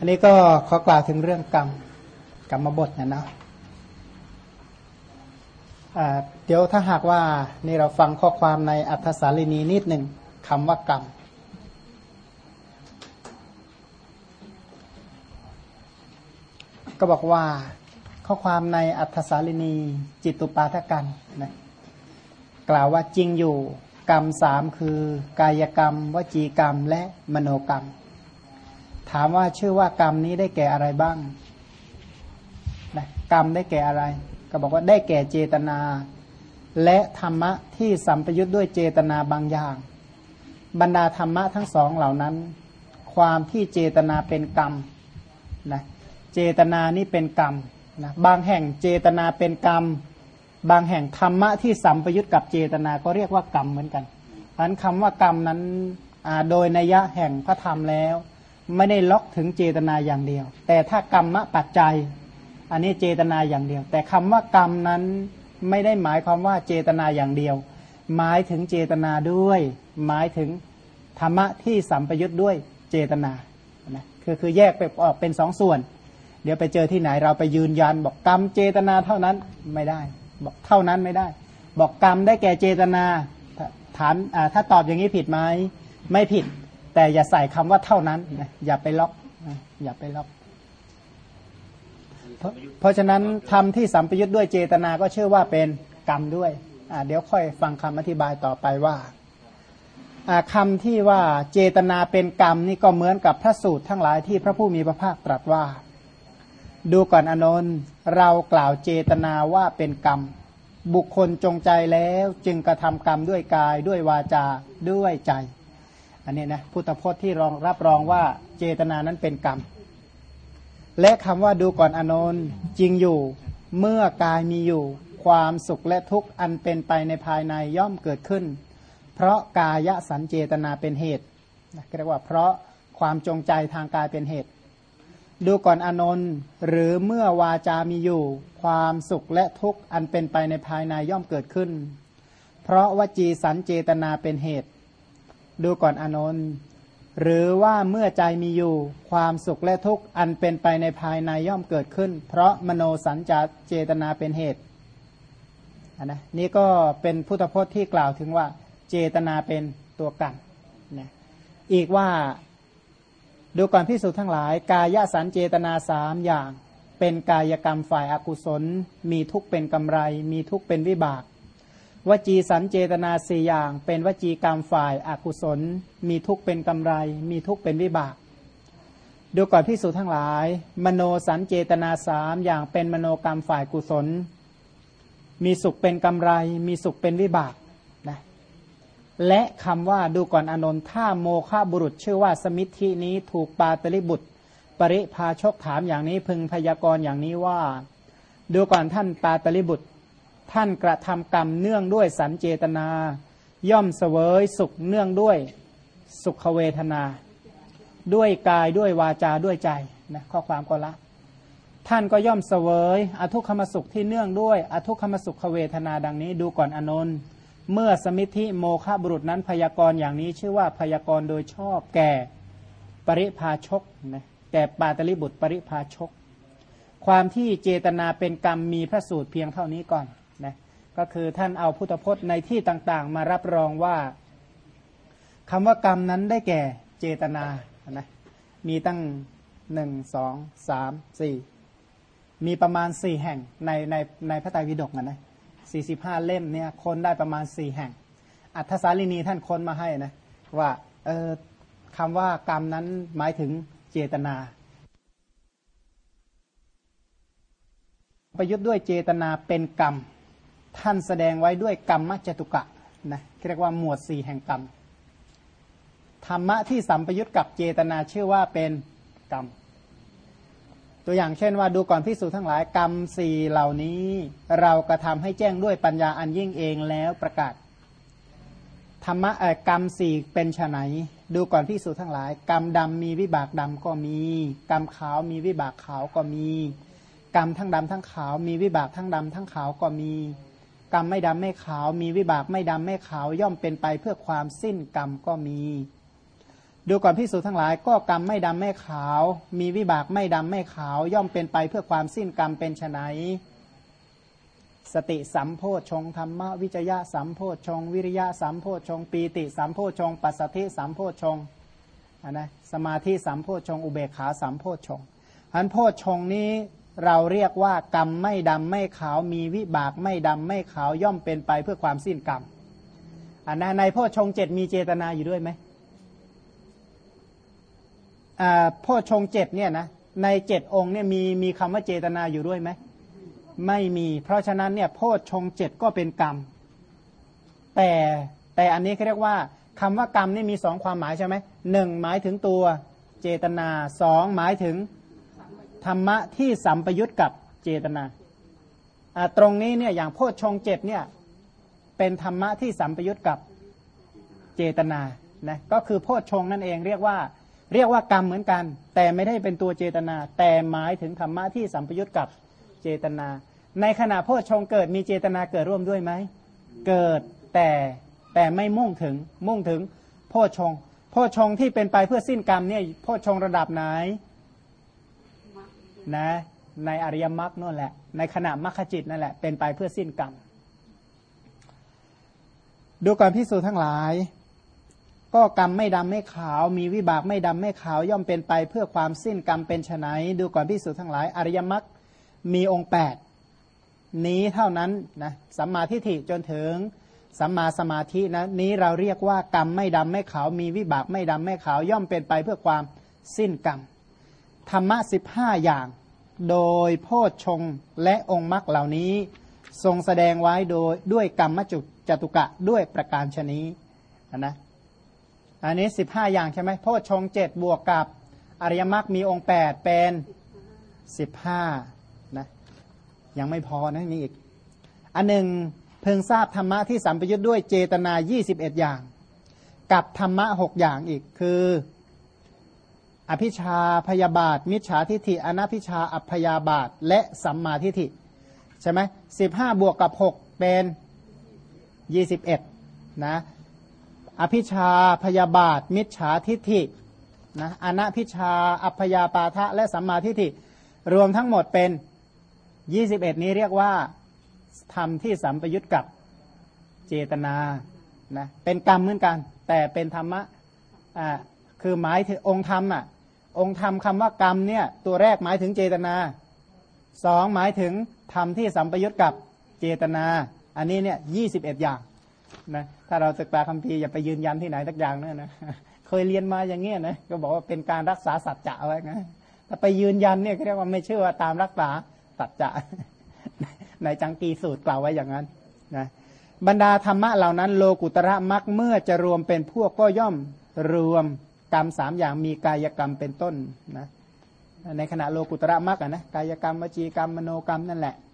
อันนี้ก็ขอกล่าวถึงเรื่องกรรมบทนะเดี๋ยวถ้าหากว่านี่เราฟังข้อความในอัฏฐสาลีนีนิดหนึ่งคำว่ากรรมก็บอกว่าข้อความในอัฏฐสาลีนีจิตตุปาทกันนะกล่าวว่าจริงอยู่กรรมสามคือกายกรรมวจีกรรมและมโนกรรมถามว่าชื่อว่ากรรมนี้ได้แก่อะไรบ้างนะกรรมได้แก่อะไรก็บอกว่าได้แก่เจตนาและธรรมะที่สัมปยุทธ์ด้วยเจตนาบางอย่างบรรดาธรรมะทั้งสองเหล่านั้นความที่เจตนาเป็นกรรมนะเจตนานี่เป็นกรรมนะบางแห่งเจตนาเป็นกรรมบางแห่งธรรมะที่สัมปยุทธ์กับเจตนาก็เรียกว่ากรรมเหมือนกันเพราะฉะนั้นคำว่ากรรมนั้นโดยนัยยะแห่งพระธรรมแล้วไม่ได้ล็อกถึงเจตนาอย่างเดียวแต่ถ้ากรรมปัจจัยอันนี้เจตนาอย่างเดียวแต่คำว่ากรรมนั้นไม่ได้หมายความว่าเจตนาอย่างเดียวหมายถึงเจตนาด้วยหมายถึงธรรมะที่สัมปยุทธ์ด้วยเจตนานะคือแยกไปออกเป็นสองส่วนเดี๋ยวไปเจอที่ไหนเราไปยืนยันบอกกรรมเจตนาเท่านั้นไม่ได้บอกเท่านั้นไม่ได้บอกกรรมได้แก่เจตนาถามถ้าตอบอย่างนี้ผิดไหมไม่ผิดแต่อย่าใส่คำว่าเท่านั้นนะอย่าไปล็อกอย่าไปล็อกเพราะฉะนั้นธรรมที่สัมปยุทธ์ด้วยเจตนาก็เชื่อว่าเป็นกรรมด้วยเดี๋ยวค่อยฟังคำอธิบายต่อไปว่าคำที่ว่าเจตนาเป็นกรรมนี่ก็เหมือนกับพระสูตรทั้งหลายที่พระผู้มีพระภาคตรัสว่าดูก่อนอานนท์เรากล่าวเจตนาว่าเป็นกรรมบุคคลจงใจแล้วจึงกระทำกรรมด้วยกายด้วยวาจาด้วยใจอันนี้นะพุทธพจน์ที่รับรองว่าเจตนานั้นเป็นกรรมและคำว่าดูก่อนอานนท์จริงอยู่เมื่อกายมีอยู่ความสุขและทุกข์อันเป็นไปในภายในย่อมเกิดขึ้นเพราะกายสัญเจตนาเป็นเหตุเรียกว่าเพราะความจงใจทางกายเป็นเหตุดูก่อนอานนท์หรือเมื่อวาจามีอยู่ความสุขและทุกข์อันเป็นไปในภายในย่อมเกิดขึ้นเพราะวจีสัญเจตนาเป็นเหตุดูก่อนอานนท์หรือว่าเมื่อใจมีอยู่ความสุขและทุกข์อันเป็นไปในภายในย่อมเกิดขึ้นเพราะมโนสัญจเจตนาเป็นเหตุนะนี่ก็เป็นพุทธพจน์ที่กล่าวถึงว่าเจตนาเป็นตัวกันนะอีกว่าดูก่อนภิกษุทั้งหลายกายสัญเจตนาสามอย่างเป็นกายกรรมฝ่ายอกุศลมีทุกข์เป็นกำไรมีทุกข์เป็นวิบากวจีสัญเจตนาสี่อย่างเป็นวจีกรรมฝ่ายอกุศลมีทุกข์เป็นกำไรมีทุกข์เป็นวิบากดูก่อนภิกษุทั้งหลายมโนสัญเจตนาสามอย่างเป็นมโนกรรมฝ่ายกุศลมีสุขเป็นกำไรมีสุขเป็นวิบากนะและคำว่าดูก่อนอานนท์ถ้าโมฆะบุรุษชื่อว่าสมิทธินี้ถูกปาตลิบุตรปริภาชกถามอย่างนี้พึงพยากรณ์อย่างนี้ว่าดูก่อนท่านปาตลิบุตรท่านกระทำกรรมเนื่องด้วยสัญเจตนาย่อมเสวยสุขเนื่องด้วยสุขเวทนาด้วยกายด้วยวาจาด้วยใจนะข้อความก็ละท่านก็ย่อมเสวยอทุกขมสุขที่เนื่องด้วยอทุกขมสุขเวทนาดังนี้ดูก่อนอานนท์เมื่อสมิทธิโมฆะบุรุษนั้นพยากรณ์อย่างนี้ชื่อว่าพยากรณ์โดยชอบแก่ปริภาชกนะแก่ปาตลิบุตรปริภาชกความที่เจตนาเป็นกรรมมีพระสูตรเพียงเท่านี้ก่อนนะก็คือท่านเอาพุทธพจน์ในที่ต่างๆมารับรองว่าคำว่ากรรมนั้นได้แก่เจตนานะมีตั้ง1 2 3 4มีประมาณ4แห่งในพระไตรปิฎกนะ45เล่มเนี่ยค้นได้ประมาณ4แห่งอัฏฐสาลีนีท่านค้นมาให้นะว่าคำว่ากรรมนั้นหมายถึงเจตนาประยุทธ์ด้วยเจตนาเป็นกรรมท่านแสดงไว้ด้วยกรรมจตุกะนะเรียกว่าหมวด4แห่งกรรมธรรมะที่สัมปยุทธ์กับเจตนาชื่อว่าเป็นกรรมตัวอย่างเช่นว่าดูก่อนภิกษุทั้งหลายกรรม4เหล่านี้เรากระทำให้แจ้งด้วยปัญญาอันยิ่งเองแล้วประกาศธรรมะกรรม4เป็นไฉนดูก่อนภิกษุทั้งหลายกรรมดำมีวิบากดำก็มีกรรมขาวมีวิบากขาวก็มีกรรมทั้งดำทั้งขาวมีวิบากทั้งดำทั้งขาวก็มีกรรมไม่ดำไม่ขาวมีวิบากไม่ดำไม่ขาวย่อมเป็นไปเพื่อความสิ้นกรรมก็มีดูก่อนภิกษุทั้งหลายก็กรรมไม่ดำไม่ขาวมีวิบากไม่ดำไม่ขาวย่อมเป็นไปเพื่อความสิ้นกรรมเป็นไฉนสติสัมโพชฌงค์ธรรมวิจยะสัมโพชฌงค์วิริยะสัมโพชฌงค์ปีติสัมโพชฌงค์ปัสสัทธิสัมโพชฌงค์นะสมาธิสัมโพชฌงค์อุเบกขาสัมโพชฌงค์อันโพชฌงค์นี้เราเรียกว่ากรรมไม่ดำไม่ขาวมีวิบากไม่ดำไม่ขาวย่อมเป็นไปเพื่อความสิ้นกรรมอันนั้นในโพชฌงค์7มีเจตนาอยู่ด้วยไหมโพชฌงค์7เนี่ยนะใน7องค์เนี่ยมีคำว่าเจตนาอยู่ด้วยไหมไม่มีเพราะฉะนั้นเนี่ยโพชฌงค์7ก็เป็นกรรมแต่อันนี้เขาเรียกว่าคำว่ากรรมนี่มี2ความหมายใช่ไหม1หมายถึงตัวเจตนา2หมายถึงธรรมะที่สัมปยุตกับเจตนาตรงนี้เนี่ยอย่างโพชฌงค์7เนี่ยเป็นธรรมะที่สัมปยุตกับเจตนานะก็คือโพชฌงค์นั่นเองเรียกว่ากรรมเหมือนกันแต่ไม่ได้เป็นตัวเจตนาแต่หมายถึงธรรมะที่สัมปยุตกับเจตนาในขณะโพชฌงค์เกิดมีเจตนาเกิดร่วมด้วยไหมเกิดแต่ไม่มุ่งถึงโพชฌงค์ที่เป็นไปเพื่อสิ้นกรรมเนี่ยโพชฌงค์ระดับไหนนะในอริยมรรคนั่นแหละในขณะมรรคจิตนั่นแหละเป็นไปเพื่อสิ้นกรรมดูก่อนภิกษุทั้งหลายก็กรรมไม่ดำไม่ขาวมีวิบากไม่ดำไม่ขาวย่อมเป็นไปเพื่อความสิ้นกรรมเป็นไฉนดูก่อนภิกษุทั้งหลายอริยมรรคมีองค์8นี้เท่านั้นนะสัมมาทิฏฐิจนถึงสัมมาสมาธินะนี้เราเรียกว่ากรรมไม่ดำไม่ขาวมีวิบากไม่ดำไม่ขาวย่อมเป็นไปเพื่อความสิ้นกรรมธรรมะ15อย่างโดยโพชฌงค์และองค์มรรคเหล่านี้ทรงแสดงไว้ด้วยกรรมจตุกะด้วยประการชนี้นะอันนี้15อย่างใช่ไหมโพชฌงค์7บวกกับอริยมรรคมีองค์8เป็น15นะยังไม่พอนะนี่อีกอันหนึ่งเพิ่งทราบธรรมะที่สัมปยุทธ์ด้วยเจตนา21อย่างกับธรรมะ6อย่างอีกคืออภิชาพยาบาทมิจฉาทิฏฐิอนัพพิชาอัพพยาบาทและสัมมาทิฏฐิใช่ไหม15บวกกับ6เป็น21นะอภิชาพยาบาทมิจฉาทิฏฐินะอนัพพิชาอัพพยาปาทะและสัมมาทิฏฐิรวมทั้งหมดเป็น21นี้เรียกว่าธรรมที่สัมปยุตกับเจตนานะเป็นกรรมเหมือนกันแต่เป็นธรรมะคือหมายถึงองค์ธรรมองค์ธรรมคำว่ากรรมเนี่ยตัวแรกหมายถึงเจตนา2หมายถึงธรรมที่สัมปยุตกับเจตนาอันนี้เนี่ย21อย่างนะถ้าเราศึกษาคัมภีร์อย่าไปยืนยันที่ไหนสักอย่างนะเคยเรียนมาอย่างเงี้ยนะก็บอกว่าเป็นการรักษาสัจจะไว้นะถ้าไปยืนยันเนี่ยเรียกว่าไม่เชื่อว่าตามรักษาสัจจะในจังกีสูตรกล่าวไว้อย่างนั้นนะบรรดาธรรมะเหล่านั้นโลกุตระมรรคเมื่อจะรวมเป็นพวกก็ย่อมรวมกรรม3อย่างมีกายกรรมเป็นต้นนะในขณะโลกุตระมรรคนะกายกรรมวจีกรรมมโนกรรมนั่นแหละ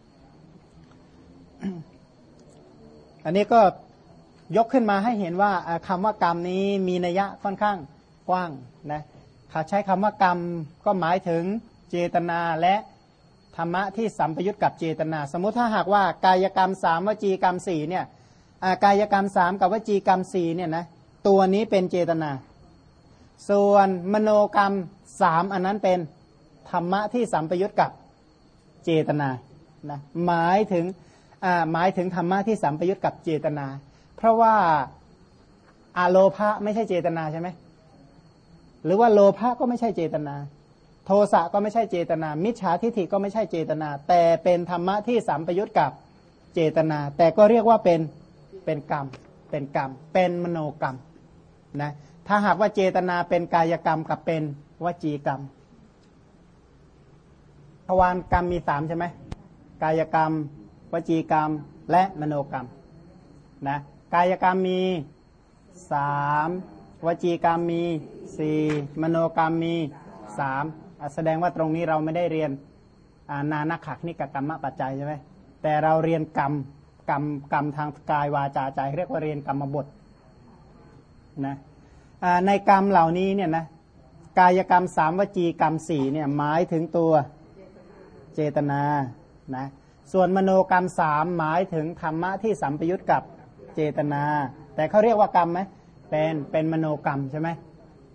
อันนี้ก็ยกขึ้นมาให้เห็นว่าคำว่ากรรมนี้มีนัยยะค่อนข้างกว้างนะเขาใช้คำว่ากรรมก็หมายถึงเจตนาและธรรมะที่สัมปยุตกับเจตนาสมมุติถ้าหากว่ากายกรรม3วจีกรรม4เนี่ยกายกรรม3กับวจีกรรม4เนี่ยนะตัวนี้เป็นเจตนาส่วนมโนกรรม3อันนั้นเป็นธรรมะที่สัมปยุตกับเจตนานะหมายถึงธรรมะที่สัมปยุตกับเจตนาเพราะว่าอโลภะไม่ใช่เจตนาใช่ไหมหรือว่าโลภะก็ไม่ใช่เจตนาโทสะก็ไม่ใช่เจตนามิจฉาทิฏฐิก็ไม่ใช่เจตนาแต่เป็นธรรมะที่สัมปยุตกับเจตนาแต่ก็เรียกว่าเป็นกรรมเป็นมโนกรรมนะถ้าหากว่าเจตนาเป็นกายกรรมกับเป็นวจีกรรมทวารกรรมมี3ใช่ไหมกายกรรมวจีกรรมและมโนกรรมนะกายกรรมมี3วจีกรรมมี4มโนกรรมมี3แสดงว่าตรงนี้เราไม่ได้เรียนนานักขักนิกกรรมปัจจัยใช่ไหมแต่เราเรียนกรรมทางกายวาจาใจเรียกว่าเรียนกรรมบทนะในกรรมเหล่านี้เนี่ยนะกายกรรม3วจีกรรม4เนี่ยหมายถึงตัวเจตนานะส่วนมโนกรรม3หมายถึงธรรมะที่สัมปยุตกับเจตนาแต่เขาเรียกว่ากรรมไหมเป็นมโนกรรมใช่ไหม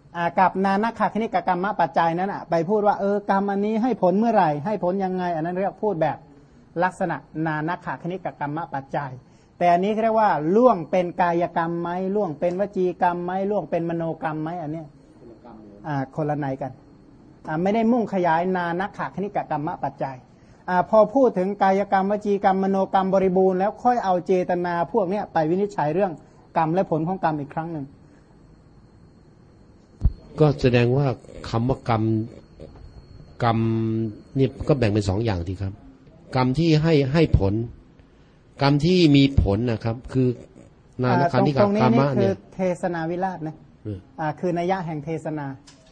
กับนานักขคณิกกรรมปัจจัยนั้นไปพูดว่ากรรมอันนี้ให้ผลเมื่อไหร่ให้ผลยังไงอันนั้นเรียกพูดแบบลักษณะนานักขคณิกกรรมปัจจัยแต่อันนี้เรียกว่าล่วงเป็นกายกรรมไหมล่วงเป็นวจีกรรมไหมล่วงเป็นมโนกรรมไหมอันนี้คนละไหนกันไม่ได้มุ่งขยายนานักขคณิกกรรมปัจจัยพอพูดถึงกายกรรมวจีกรรมมโนกรรมบริบูรณ์แล้วค่อยเอาเจตนาพวกนี้ไปวินิจฉัยเรื่องกรรมและผลของกรรมอีกครั้งหนึ่งก็แสดงว่าคำว่ากรรมนี่ก็แบ่งเป็น2อย่างทีครับกรรมที่ให้ผลกรรมที่มีผลนะครับคือนานักขณิกกรรมะเนี่ยเทศนาวิราชนะคือนัยยะแห่งเทศนา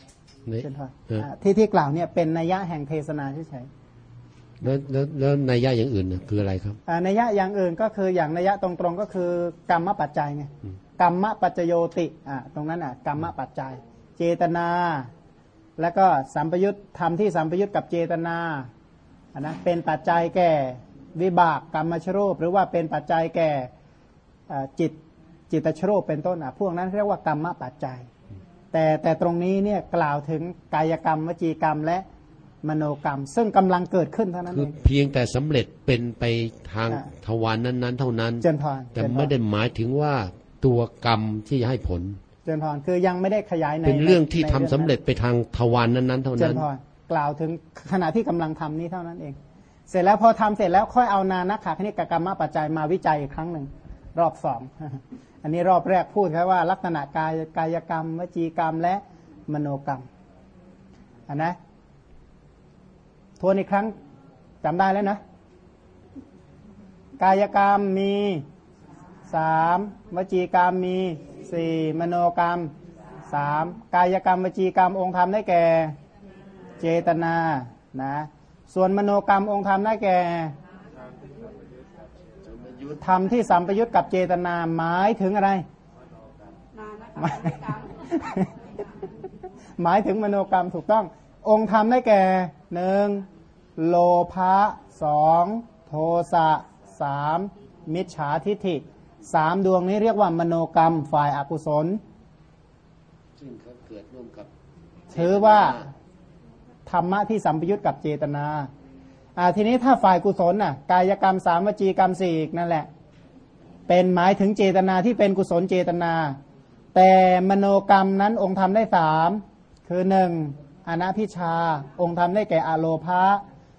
ที่กล่าวเนี่ยเป็นนัยยะแห่งเทศนาเฉยๆแล้วนัยยะอย่างอื่นคืออะไรครับนัยยะอย่างอื่นก็คืออย่างนัยยะตรงๆก็คือกรรมปัจจัยไงกรรมปัจจโยติตรงนั้นกรรมปัจจัยเจตนาแล้วก็สัมปยุตธรรมที่สัมปยุตกับเจตนานะเป็นปัจจัยแก่วิบากกรรมชรูปหรือว่าเป็นปัจจัยแก่จิตชรูปเป็นต้นพวกนั้นเรียกว่ากรรมปัจจัยแต่ตรงนี้เนี่ยกล่าวถึงกายกรรมวจีกรรมและมโนกรรมซึ่งกำลังเกิดขึ้นเท่านั้นเองคือเพียงแต่สำเร็จเป็นไปทางทวารนั้นๆเท่านั้นแต่ไม่ได้หมายถึงว่าตัวกรรมที่จะให้ผลเจริญพรคือยังไม่ได้ขยายในเป็นเรื่องที่ทำสำเร็จไปทางทวารนั้นๆเท่านั้นเจริญพรกล่าวถึงขณะที่กำลังทำนี้เท่านั้นเองเสร็จแล้วพอทำเสร็จแล้วค่อยเอานานักขคณิกกรรมปัจจัยมาวิจัยอีกครั้งหนึ่งรอบ2อันนี้รอบแรกพูดแค่ว่าลักษณะกายกรรมวจีกรรมและมโนกรรมนะทวนอีกครั้งจำได้แล้วนะกายกรรมมี3วจีกรรมมี4มโนกรรม3กายกรรมวจีกรรมองค์ธรรมได้แก่เจตนานะส่วนมโนกรรมองค์ธรรมได้แก่ธรรมที่สัมปยุตกับเจตนาหมายถึงอะไรหมายถึงมโนกรรมถูกต้ององค์ธรรมได้แก่1โลภะ2โทสะ3มิจฉาทิฏฐิ3ดวงนี้เรียกว่ามโนกรรมฝ่ายอกุศลซึ่งเขาเกิดร่วมกับถือว่าธรรมะที่สัมปยุตกับเจตนาทีนี้ถ้าฝ่ายกุศลกายกรรม3วจีกรรม4นั่นแหละเป็นหมายถึงเจตนาที่เป็นกุศลเจตนาแต่มโนกรรมนั้นองค์ธรรมได้3คือ1อนัพิชาองค์ธรรมได้แก่อโลภะ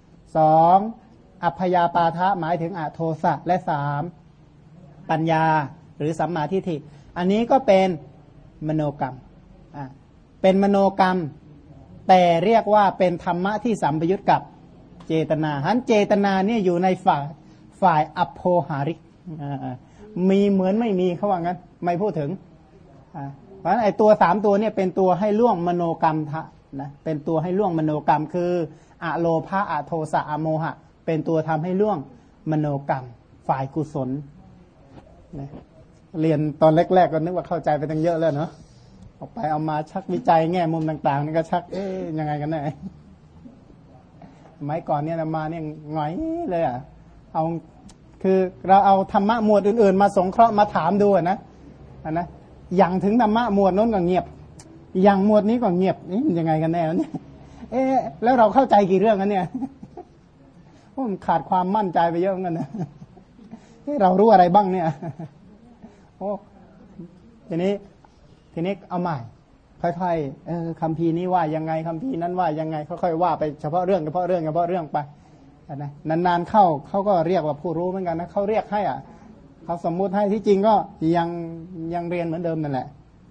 2อัพยาปาทะหมายถึงอโทสะและ3ปัญญาหรือสัมมาทิฏฐิอันนี้ก็เป็นมโนกรรมเป็นมโนกรรมแต่เรียกว่าเป็นธรรมะที่สัมปยุตกับเจตนาหันเจตนาเนี่ยอยู่ในฝ่ายอโภหาริกมีเหมือนไม่มีเขาว่างั้นไม่พูดถึงเพราะฉะนั้นไอ้ตัว3ตัวเนี่ยเป็นตัวให้ล่วงมโนกรรมนะเป็นตัวให้ล่วงมโนกรรมคืออโลภะอโทสะอโมหะเป็นตัวทำให้ล่วงมโนกรรมฝ่ายกุศลนะเรียนตอนแรกๆก็นึกว่าเข้าใจไปตั้งเยอะแล้วเนาะออกไปเอามาชักวิจัยแง่มุมต่างๆนี่ก็ชักยังไงกันแน่สมัยก่อนเนี่ยมาเนี่ยหงอยเลยเอาคือเราเอาธรรมะหมวดอื่นๆมาสงเคราะห์มาถามดูนะอย่างถึงธรรมะหมวดนั้นก็เงียบอย่างหมวดนี้ก็เงียบนี่ยังไงกันแน่เนี่ยแล้วเราเข้าใจกี่เรื่องกันเนี่ยมันขาดความมั่นใจไปเยอะเหมือนกันนะเรารู้อะไรบ้างเนี่ยโอ้ทีนี้เอาใหม่ค่อยๆคัมภีร์นี้ว่ายังไงคัมภีร์นั้นว่ายังไงค่อยๆว่าไปเฉพาะเรื่องไปนะนานๆเข้าเขาก็เรียกว่าผู้รู้เหมือนกันนะเขาเรียกให้เขาสมมุติให้ที่จริงก็ยังเรียนเหมือนเดิมนั่นแหละ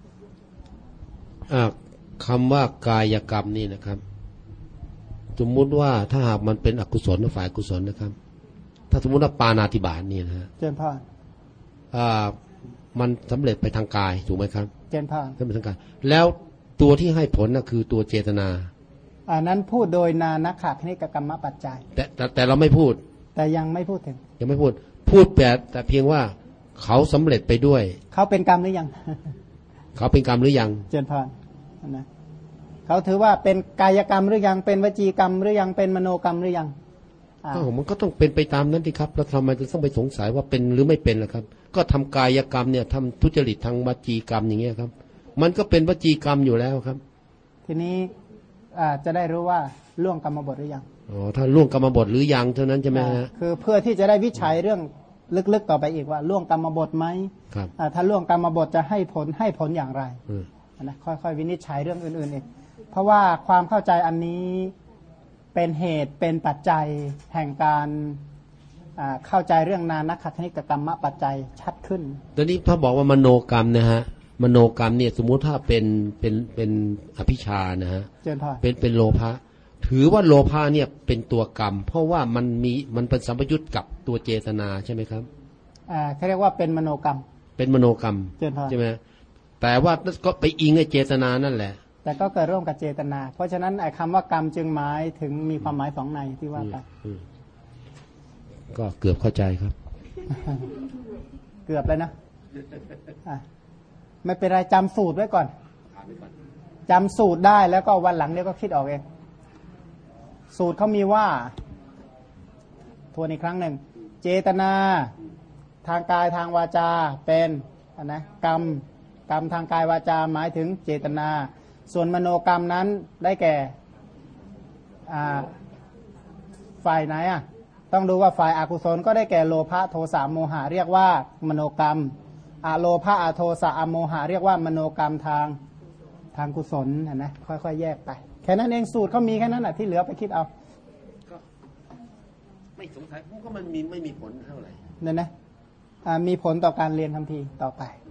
คำว่ากายกรรมนี่นะครับสมมุติว่าถ้าหากมันเป็นอกุศลหรือฝ่ายกุศลนะครับถ้าสมมุติว่าปาณาติบาตนี่นะฮะเจนพานมันสำเร็จไปทางกายถูกไหมครับเจนพานสำเร็จทางกายแล้วตัวที่ให้ผลน่ะคือตัวเจตนานั้นพูดโดยนานักขคณิกกรรมปัจจัยแต่เราไม่พูดแต่ยังไม่พูดถึงยังไม่พูดแต่เพียงว่าเขาสำเร็จไปด้วยเขาเป็นกรรมหรือยังเขาเป็นกรรมหรือยังเจนพานนะเขาถือว่าเป็นกายกรรมหรือยังเป็นวจีกรรมหรือยังเป็นมโนกรรมหรือยังมันก็ต้องเป็นไปตามนั้นที่ครับแล้วทำไมถึงต้องไปสงสัยว่าเป็นหรือไม่เป็นล่ะครับก็ทำกายกรรมเนี่ยทำทุจริตทางวจีกรรมอย่างเงี้ยครับมันก็เป็นวจีกรรมอยู่แล้วครับทีนี้จะได้รู้ว่าล่วงกรรมบทหรือยังอ๋อถ้าล่วงกรรมบทหรือยังเท่านั้นใช่ไหมฮะคือเพื่อที่จะได้วิจัยเรื่องลึกๆต่อไปอีกว่าล่วงกรรมบทไหมครับถ้าล่วงกรรมบทจะให้ผลอย่างไรนะค่อยๆวินิจฉัยเรื่องอื่นๆอีกเพราะว่าความเข้าใจอันนี้เป็นเหตุเป็นปัจจัยแห่งการเข้าใจเรื่องนานักขณิกกรรมปัจจัยชัดขึ้นตอนนี้ถ้าบอกว่ามโนกรรมนะฮะมโนกรรมเนี่ยสมมุติถ้าเป็นอภิชานะฮะเป็นโลภะถือว่าโลภะเนี่ยเป็นตัวกรรมเพราะว่ามันเป็นสัมปยุตกับตัวเจตนาใช่ไหมครับเขาเรียกว่าเป็นมโนกรรมเป็นมโนกรรมใช่ไหมแต่ว่าก็ไปอิงในเจตนานั่นแหละแต่ก็เกิดร่วมกับเจตนาเพราะฉะนั้นไอ้คำว่ากรรมจึงหมายถึงมีความหมายสองในที่ว่าไปก็เกือบเข้าใจครับเกือบเลยนะไม่เป็นไรจำสูตรไว้ก่อนจำสูตรได้แล้วก็วันหลังเดี๋ยวก็คิดออกเองสูตรเขามีว่าทวนอีกครั้งหนึ่งเจตนาทางกายทางวาจาเป็นนะกรรมทางกายวาจาหมายถึงเจตนาส่วนมโนกรรมนั้นได้แก่ฝ่ายไหนต้องดูว่าฝ่ายอกุศลก็ได้แก่โลภะโทสะโมหะเรียกว่ามโนกรรมอโลภะอโทสะอโมหะเรียกว่ามโนกรรมทางกุศลนะค่อยๆแยกไปแค่นั้นเองสูตรเขามีแค่นั้นที่เหลือไปคิดเอาไม่สงสัยเพราะก็มันไม่มีผลเท่าไหร่เนี่ยนะมีผลต่อการเรียนคัมภีร์ต่อไป